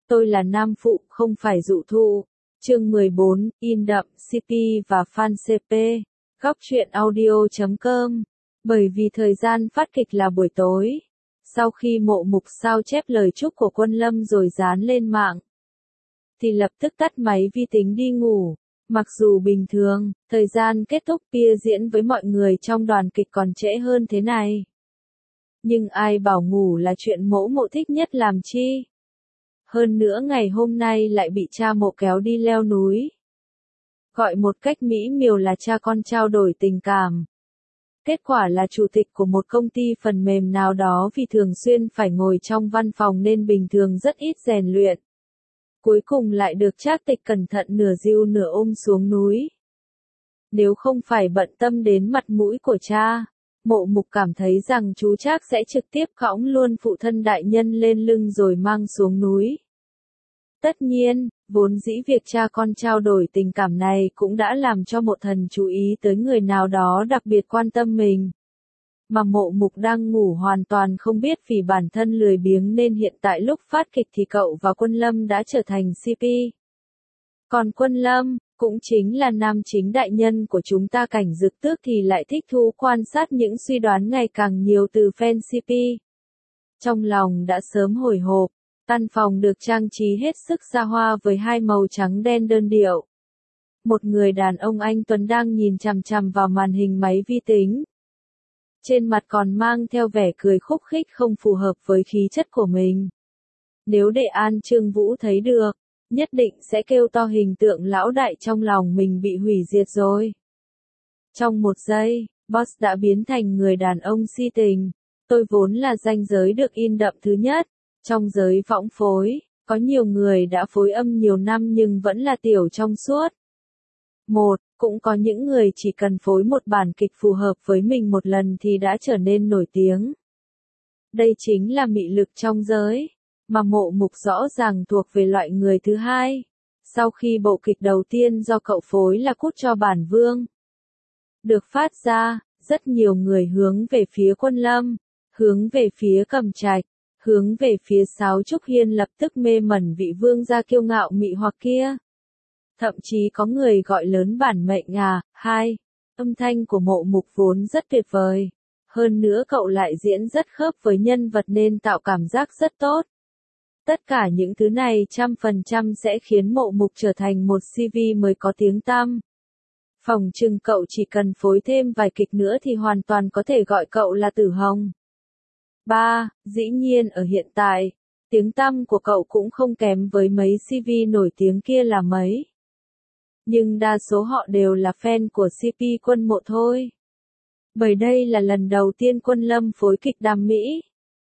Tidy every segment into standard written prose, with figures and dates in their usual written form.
Tôi là nam phụ, không phải dụ thụ. Chương 14, in đậm, CP và fan CP. Góc truyện audio.com. Bởi vì thời gian phát kịch là buổi tối. Sau khi Mộ Mục sao chép lời chúc của Quân Lâm rồi dán lên mạng, thì lập tức tắt máy vi tính đi ngủ. Mặc dù bình thường, thời gian kết thúc bia diễn với mọi người trong đoàn kịch còn trễ hơn thế này. Nhưng ai bảo ngủ là chuyện Mỗ Mộ thích nhất làm chi. Hơn nữa ngày hôm nay lại bị cha Mộ kéo đi leo núi. Gọi một cách mỹ miều là cha con trao đổi tình cảm. Kết quả là chủ tịch của một công ty phần mềm nào đó vì thường xuyên phải ngồi trong văn phòng nên bình thường rất ít rèn luyện. Cuối cùng lại được Trác Tịch cẩn thận nửa dìu nửa ôm xuống núi. Nếu không phải bận tâm đến mặt mũi của cha, Mộ Mục cảm thấy rằng chú Trác sẽ trực tiếp cõng luôn phụ thân đại nhân lên lưng rồi mang xuống núi. Tất nhiên, vốn dĩ việc cha con trao đổi tình cảm này cũng đã làm cho Mộ Thần chú ý tới người nào đó đặc biệt quan tâm mình. Mà Mộ Mục đang ngủ hoàn toàn không biết vì bản thân lười biếng nên hiện tại lúc phát kịch thì cậu và Quân Lâm đã trở thành CP. Còn Quân Lâm, cũng chính là nam chính đại nhân của chúng ta Cảnh Dực Tước thì lại thích thú quan sát những suy đoán ngày càng nhiều từ fan CP. Trong lòng đã sớm hồi hộp, căn phòng được trang trí hết sức xa hoa với hai màu trắng đen đơn điệu. Một người đàn ông anh tuấn đang nhìn chằm chằm vào màn hình máy vi tính. Trên mặt còn mang theo vẻ cười khúc khích không phù hợp với khí chất của mình. Nếu để An Trương Vũ thấy được, nhất định sẽ kêu to hình tượng lão đại trong lòng mình bị hủy diệt rồi. Trong một giây, Boss đã biến thành người đàn ông si tình. Tôi vốn là ranh giới được in đậm thứ nhất. Trong giới võng phối, có nhiều người đã phối âm nhiều năm nhưng vẫn là tiểu trong suốt. Cũng có những người chỉ cần phối một bản kịch phù hợp với mình một lần thì đã trở nên nổi tiếng. Đây chính là mị lực trong giới, mà Mộ Mục rõ ràng thuộc về loại người thứ hai. Sau khi bộ kịch đầu tiên do cậu phối là Cút cho Bản Vương được phát ra, rất nhiều người hướng về phía Quân Lâm, hướng về phía Cầm Trạch, hướng về phía Sáo Trúc Hiên lập tức mê mẩn vị vương gia kiêu ngạo mị hoặc kia. Thậm chí có người gọi lớn bản mệnh âm thanh của Mộ Mục vốn rất tuyệt vời. Hơn nữa cậu lại diễn rất khớp với nhân vật nên tạo cảm giác rất tốt. Tất cả những thứ này 100% sẽ khiến Mộ Mục trở thành một CV mới có tiếng tăm. Phỏng chừng cậu chỉ cần phối thêm vài kịch nữa thì hoàn toàn có thể gọi cậu là Tử Hồng. Dĩ nhiên ở hiện tại, tiếng tăm của cậu cũng không kém với mấy CV nổi tiếng kia là mấy. Nhưng đa số họ đều là fan của CP Quân Mộ thôi. Bởi đây là lần đầu tiên Quân Lâm phối kịch Đam Mỹ.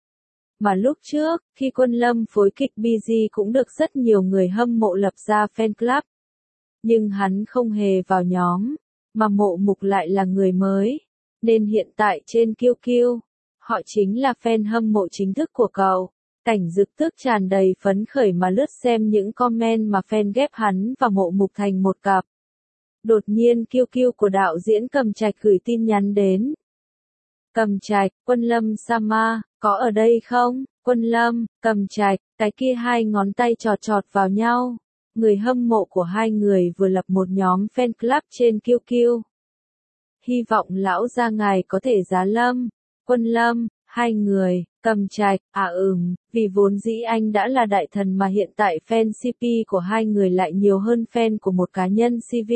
Mà lúc trước, khi Quân Lâm phối kịch BG cũng được rất nhiều người hâm mộ lập ra fan club. Nhưng hắn không hề vào nhóm, mà Mộ Mục lại là người mới. Nên hiện tại trên QQ, họ chính là fan hâm mộ chính thức của cậu. Cảnh Dực Tước tràn đầy phấn khởi mà lướt xem những comment mà fan ghép hắn và Mộ Mục thành một cặp. Đột nhiên QQ của đạo diễn Cầm Trạch gửi tin nhắn đến. Cầm Trạch, Quân Lâm Sama, có ở đây không? Quân Lâm, Cầm Trạch, cái kia hai ngón tay chọt chọt vào nhau. Người hâm mộ của hai người vừa lập một nhóm fan club trên QQ. Hy vọng lão gia ngài có thể giá lâm. Quân Lâm, hai người, Cầm Trạch, vì vốn dĩ anh đã là đại thần mà hiện tại fan CP của hai người lại nhiều hơn fan của một cá nhân CV.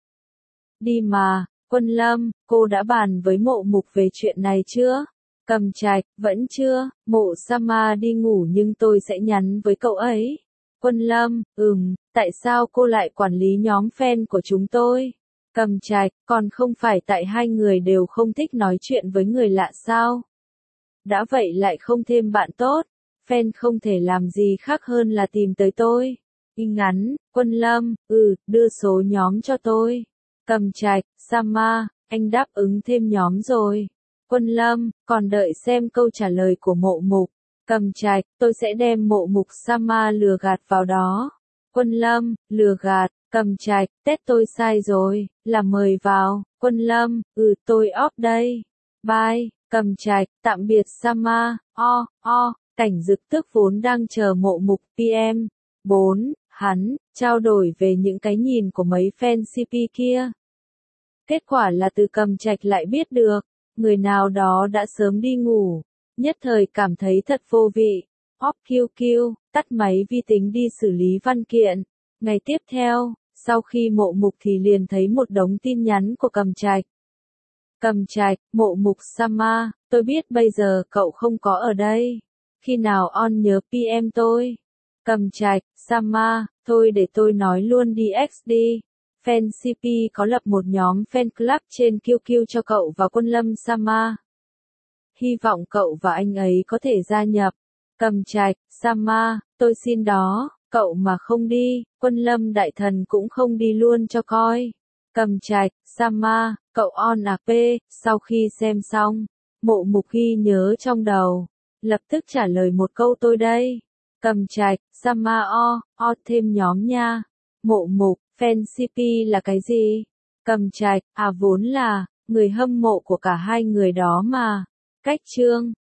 Đi mà, Quân Lâm, cô đã bàn với Mộ Mục về chuyện này chưa? Cầm Trạch, vẫn chưa, Mộ Sama đi ngủ nhưng tôi sẽ nhắn với cậu ấy. Quân Lâm, tại sao cô lại quản lý nhóm fan của chúng tôi? Cầm Trạch, còn không phải tại hai người đều không thích nói chuyện với người lạ sao? Đã vậy lại không thêm bạn tốt, fan không thể làm gì khác hơn là tìm tới tôi. Ngắn, Quân Lâm, đưa số nhóm cho tôi. Cầm Trạch, Sama, anh đáp ứng thêm nhóm rồi. Quân Lâm, còn đợi xem câu trả lời của Mộ Mục. Cầm Trạch, tôi sẽ đem Mộ Mục Sama lừa gạt vào đó. Quân Lâm, lừa gạt, Cầm Trạch, Tết tôi sai rồi, là mời vào. Quân Lâm, tôi off đây. Bye, Cầm Trạch, tạm biệt Sama, Cảnh Dực Tước vốn đang chờ Mộ Mục PM. 4. Hắn, trao đổi về những cái nhìn của mấy fan CP kia. Kết quả là từ Cầm Trạch lại biết được, người nào đó đã sớm đi ngủ, nhất thời cảm thấy thật vô vị. Off QQ, tắt máy vi tính đi xử lý văn kiện. Ngày tiếp theo, sau khi Mộ Mục thì liền thấy một đống tin nhắn của Cầm Trạch. Cầm Trạch, Mộ Mục Sama, tôi biết bây giờ cậu không có ở đây. Khi nào on nhớ PM tôi. Cầm Trạch, Sama, thôi để tôi nói luôn đi X đi. Fan CP có lập một nhóm fan club trên QQ cho cậu và Quân Lâm Sama. Hy vọng cậu và anh ấy có thể gia nhập. Cầm Trạch, Sama, tôi xin đó, cậu mà không đi, Quân Lâm đại thần cũng không đi luôn cho coi. Cầm Trạch, Sama, cậu on AP, sau khi xem xong, Mộ Mục ghi nhớ trong đầu, lập tức trả lời một câu tôi đây. Cầm Trạch, Sama o thêm nhóm nha. Mộ Mục, fan CP là cái gì? Cầm Trạch, vốn là, người hâm mộ của cả hai người đó mà. Cách chương